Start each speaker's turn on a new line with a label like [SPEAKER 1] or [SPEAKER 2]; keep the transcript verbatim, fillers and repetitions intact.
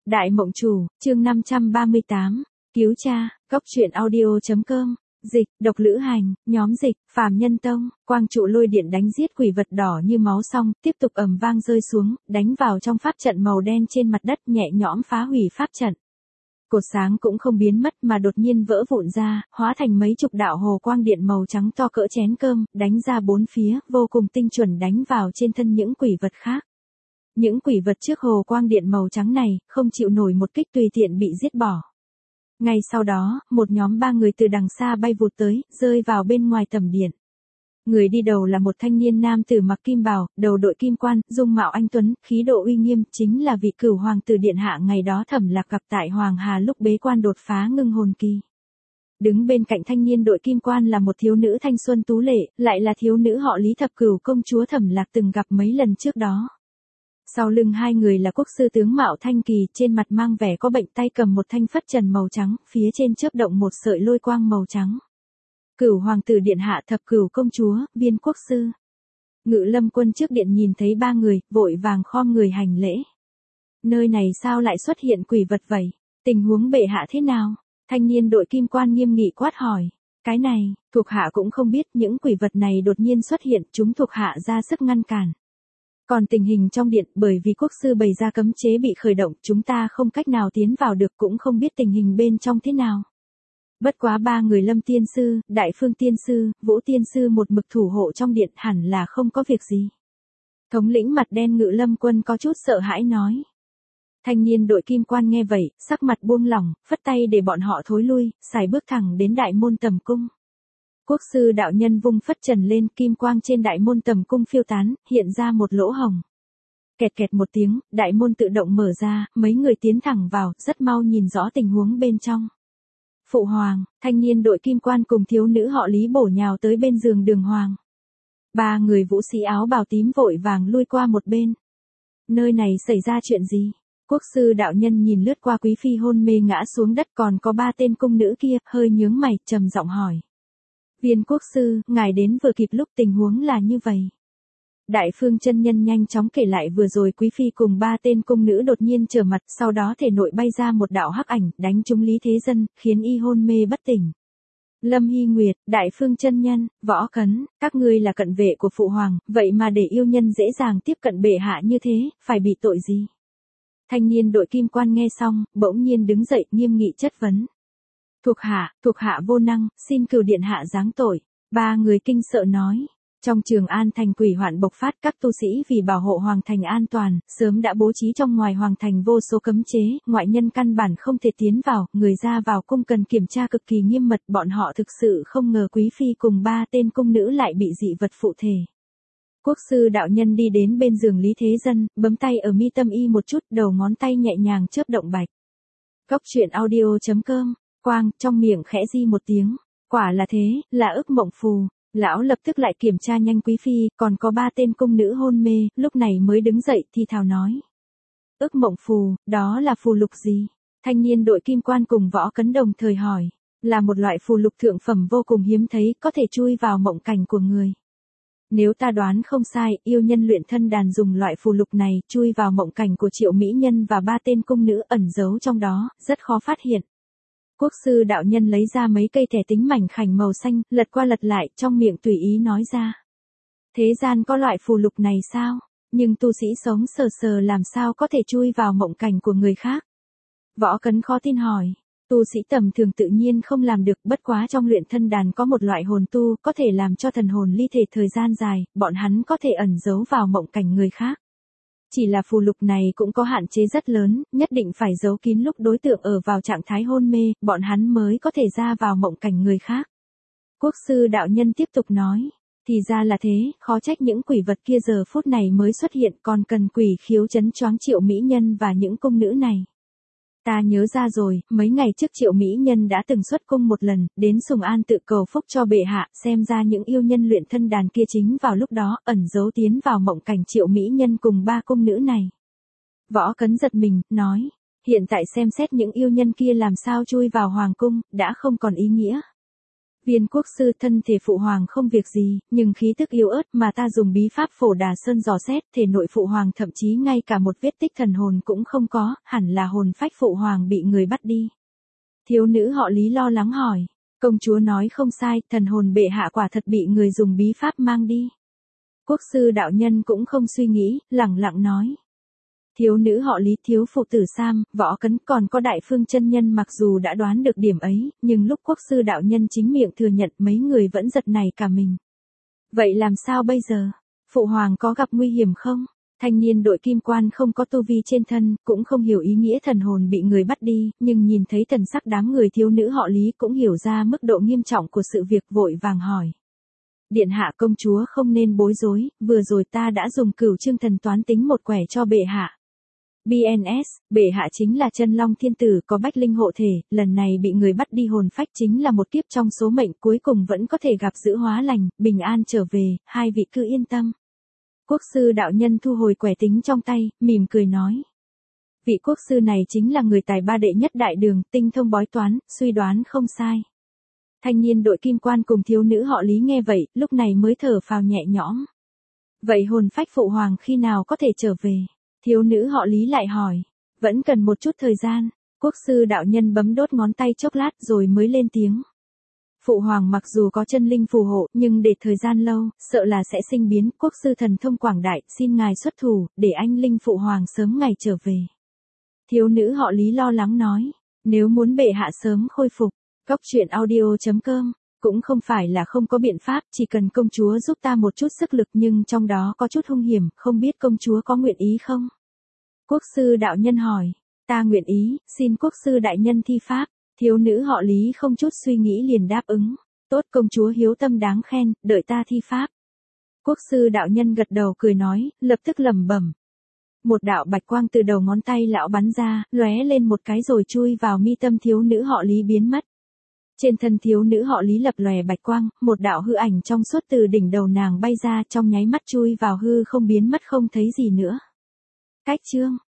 [SPEAKER 1] Đại Mộng Chủ, chương năm trăm ba mươi tám, cứu cha, cốc truyện audio.com, dịch, độc lữ hành, nhóm dịch, phàm nhân tông, quang trụ lôi điện đánh giết quỷ vật đỏ như máu xong, tiếp tục ầm vang rơi xuống, đánh vào trong pháp trận màu đen trên mặt đất nhẹ nhõm phá hủy pháp trận. Cột sáng cũng không biến mất mà đột nhiên vỡ vụn ra, hóa thành mấy chục đạo hồ quang điện màu trắng to cỡ chén cơm, đánh ra bốn phía, vô cùng tinh chuẩn đánh vào trên thân những quỷ vật khác. Những quỷ vật trước hồ quang điện màu trắng này, không chịu nổi một kích tùy tiện bị giết bỏ. Ngay sau đó, một nhóm ba người từ đằng xa bay vụt tới, rơi vào bên ngoài tầm điện. Người đi đầu là một thanh niên nam tử mặc kim bào, đầu đội kim quan, dung mạo anh tuấn, khí độ uy nghiêm, chính là vị cửu hoàng tử điện hạ ngày đó Thẩm Lạc gặp tại Hoàng Hà lúc bế quan đột phá ngưng hồn kỳ. Đứng bên cạnh thanh niên đội kim quan là một thiếu nữ thanh xuân tú lệ, lại là thiếu nữ họ Lý Thập Cửu công chúa Thẩm Lạc từng gặp mấy lần trước đó. Sau lưng hai người là quốc sư tướng mạo thanh kỳ, trên mặt mang vẻ có bệnh, tay cầm một thanh phất trần màu trắng, phía trên chớp động một sợi lôi quang màu trắng. Cửu hoàng tử điện hạ, Thập Cửu công chúa, Viên quốc sư. Ngự Lâm quân trước điện nhìn thấy ba người, vội vàng khom người hành lễ. Nơi này sao lại xuất hiện quỷ vật vậy? Tình huống bệ hạ thế nào? Thanh niên đội kim quan nghiêm nghị quát hỏi. Cái này, thuộc hạ cũng không biết, những quỷ vật này đột nhiên xuất hiện, chúng thuộc hạ ra sức ngăn cản. Còn tình hình trong điện, bởi vì quốc sư bày ra cấm chế bị khởi động, chúng ta không cách nào tiến vào được, cũng không biết tình hình bên trong thế nào. Bất quá ba người Lâm tiên sư, Đại Phương tiên sư, Vũ tiên sư một mực thủ hộ trong điện, hẳn là không có việc gì. Thống lĩnh mặt đen Ngự Lâm quân có chút sợ hãi nói. Thanh niên đội kim quan nghe vậy, sắc mặt buông lỏng, phất tay để bọn họ thối lui, xài bước thẳng đến đại môn tầm cung. Quốc sư đạo nhân vung phất trần lên, kim quang trên đại môn tầm cung phiêu tán, hiện ra một lỗ hồng. Kẹt kẹt một tiếng, đại môn tự động mở ra, mấy người tiến thẳng vào, rất mau nhìn rõ tình huống bên trong. Phụ hoàng, thanh niên đội kim quan cùng thiếu nữ họ Lý bổ nhào tới bên giường Đường Hoàng. Ba người vũ sĩ áo bào tím vội vàng lui qua một bên. Nơi này xảy ra chuyện gì? Quốc sư đạo nhân nhìn lướt qua quý phi hôn mê ngã xuống đất, còn có ba tên cung nữ kia, hơi nhướng mày, trầm giọng hỏi. Viên quốc sư, ngài đến vừa kịp lúc, tình huống là như vậy. Đại Phương chân nhân nhanh chóng kể lại vừa rồi quý phi cùng ba tên cung nữ đột nhiên trở mặt, sau đó thể nội bay ra một đạo hắc ảnh, đánh trúng Lý Thế Dân, khiến y hôn mê bất tỉnh. Lâm Hy Nguyệt, Đại Phương chân nhân, Võ Cấn, các ngươi là cận vệ của phụ hoàng, vậy mà để yêu nhân dễ dàng tiếp cận bệ hạ như thế, phải bị tội gì? Thanh niên đội kim quan nghe xong, bỗng nhiên đứng dậy, nghiêm nghị chất vấn. Thuộc hạ, thuộc hạ vô năng, xin cửu điện hạ giáng tội. Ba người kinh sợ nói. Trong Trường An thành quỷ hoạn bộc phát, các tu sĩ vì bảo hộ hoàng thành an toàn, sớm đã bố trí trong ngoài hoàng thành vô số cấm chế, ngoại nhân căn bản không thể tiến vào, người ra vào cung cần kiểm tra cực kỳ nghiêm mật, bọn họ thực sự không ngờ quý phi cùng ba tên cung nữ lại bị dị vật phụ thể. Quốc sư đạo nhân đi đến bên giường Lý Thế Dân, bấm tay ở mi tâm y một chút, đầu ngón tay nhẹ nhàng chớp động bạch. Cốc truyện audio.com, quang, trong miệng khẽ di một tiếng, quả là thế, là ức mộng phù. Lão lập tức lại kiểm tra nhanh quý phi, còn có ba tên cung nữ hôn mê, lúc này mới đứng dậy thì thào nói. Ức mộng phù, đó là phù lục gì? Thanh niên đội kim quan cùng Võ Cấn đồng thời hỏi. Là một loại phù lục thượng phẩm vô cùng hiếm thấy, có thể chui vào mộng cảnh của người. Nếu ta đoán không sai, yêu nhân luyện thân đàn dùng loại phù lục này, chui vào mộng cảnh của Triệu Mỹ Nhân và ba tên cung nữ ẩn giấu trong đó, rất khó phát hiện. Quốc sư đạo nhân lấy ra mấy cây thẻ tính mảnh khảnh màu xanh, lật qua lật lại, trong miệng tùy ý nói ra. Thế gian có loại phù lục này sao? Nhưng tu sĩ sống sờ sờ làm sao có thể chui vào mộng cảnh của người khác? Võ Cấn khó tin hỏi. Tu sĩ tầm thường tự nhiên không làm được, bất quá trong luyện thân đàn có một loại hồn tu, có thể làm cho thần hồn ly thể thời gian dài, bọn hắn có thể ẩn giấu vào mộng cảnh người khác. Chỉ là phù lục này cũng có hạn chế rất lớn, nhất định phải giấu kín lúc đối tượng ở vào trạng thái hôn mê, bọn hắn mới có thể ra vào mộng cảnh người khác. Quốc sư đạo nhân tiếp tục nói, thì ra là thế, khó trách những quỷ vật kia giờ phút này mới xuất hiện, còn cần quỷ khiếu trấn choáng Triệu Mỹ Nhân và những cung nữ này. Ta nhớ ra rồi, mấy ngày trước Triệu Mỹ Nhân đã từng xuất cung một lần, đến Sùng An tự cầu phúc cho bệ hạ, xem ra những yêu nhân luyện thân đàn kia chính vào lúc đó, ẩn giấu tiến vào mộng cảnh Triệu Mỹ Nhân cùng ba cung nữ này. Võ Cấn giật mình, nói, hiện tại xem xét những yêu nhân kia làm sao chui vào hoàng cung, đã không còn ý nghĩa. Viên quốc sư, thân thể phụ hoàng không việc gì, nhưng khí tức yếu ớt mà ta dùng bí pháp Phổ Đà Sơn dò xét, thể nội phụ hoàng thậm chí ngay cả một vết tích thần hồn cũng không có, hẳn là hồn phách phụ hoàng bị người bắt đi. Thiếu nữ họ Lý lo lắng hỏi. Công chúa nói không sai, thần hồn bệ hạ quả thật bị người dùng bí pháp mang đi. Quốc sư đạo nhân cũng không suy nghĩ, lẳng lặng nói. Thiếu nữ họ Lý, thiếu phụ tử Sam, Võ Cấn còn có Đại Phương chân nhân mặc dù đã đoán được điểm ấy, nhưng lúc quốc sư đạo nhân chính miệng thừa nhận mấy người vẫn giật nảy cả mình. Vậy làm sao bây giờ? Phụ hoàng có gặp nguy hiểm không? Thanh niên đội kim quan không có tu vi trên thân, cũng không hiểu ý nghĩa thần hồn bị người bắt đi, nhưng nhìn thấy thần sắc đám người thiếu nữ họ Lý cũng hiểu ra mức độ nghiêm trọng của sự việc, vội vàng hỏi. Điện hạ, công chúa không nên bối rối, vừa rồi ta đã dùng cửu chương thần toán tính một quẻ cho bệ hạ. bê en ét, bệ hạ chính là chân long thiên tử, có bách linh hộ thể, lần này bị người bắt đi hồn phách chính là một kiếp trong số mệnh, cuối cùng vẫn có thể gặp giữ hóa lành, bình an trở về, hai vị cứ yên tâm. Quốc sư đạo nhân thu hồi quẻ tính trong tay, mỉm cười nói. Vị quốc sư này chính là người tài ba đệ nhất đại đường, tinh thông bói toán, suy đoán không sai. Thanh niên đội kim quan cùng thiếu nữ họ Lý nghe vậy, lúc này mới thở phào nhẹ nhõm. Vậy hồn phách phụ hoàng khi nào có thể trở về? Thiếu nữ họ Lý lại hỏi. Vẫn cần một chút thời gian. Quốc sư đạo nhân bấm đốt ngón tay chốc lát rồi mới lên tiếng. Phụ hoàng mặc dù có chân linh phù hộ, nhưng để thời gian lâu, sợ là sẽ sinh biến. Quốc sư thần thông quảng đại, xin ngài xuất thủ, để anh linh phụ hoàng sớm ngày trở về. Thiếu nữ họ Lý lo lắng nói. Nếu muốn bệ hạ sớm khôi phục, góc truyện audio chấm com, cũng không phải là không có biện pháp, chỉ cần công chúa giúp ta một chút sức lực, nhưng trong đó có chút hung hiểm, không biết công chúa có nguyện ý không? Quốc sư đạo nhân hỏi. Ta nguyện ý, xin quốc sư đại nhân thi pháp. Thiếu nữ họ Lý không chút suy nghĩ liền đáp ứng. Tốt, công chúa hiếu tâm đáng khen, đợi ta thi pháp. Quốc sư đạo nhân gật đầu cười nói, lập tức lẩm bẩm. Một đạo bạch quang từ đầu ngón tay lão bắn ra, lóe lên một cái rồi chui vào mi tâm thiếu nữ họ Lý biến mất. Trên thân thiếu nữ họ Lý lập lòe bạch quang, một đạo hư ảnh trong suốt từ đỉnh đầu nàng bay ra, trong nháy mắt chui vào hư không biến mất không thấy gì nữa. Cách chương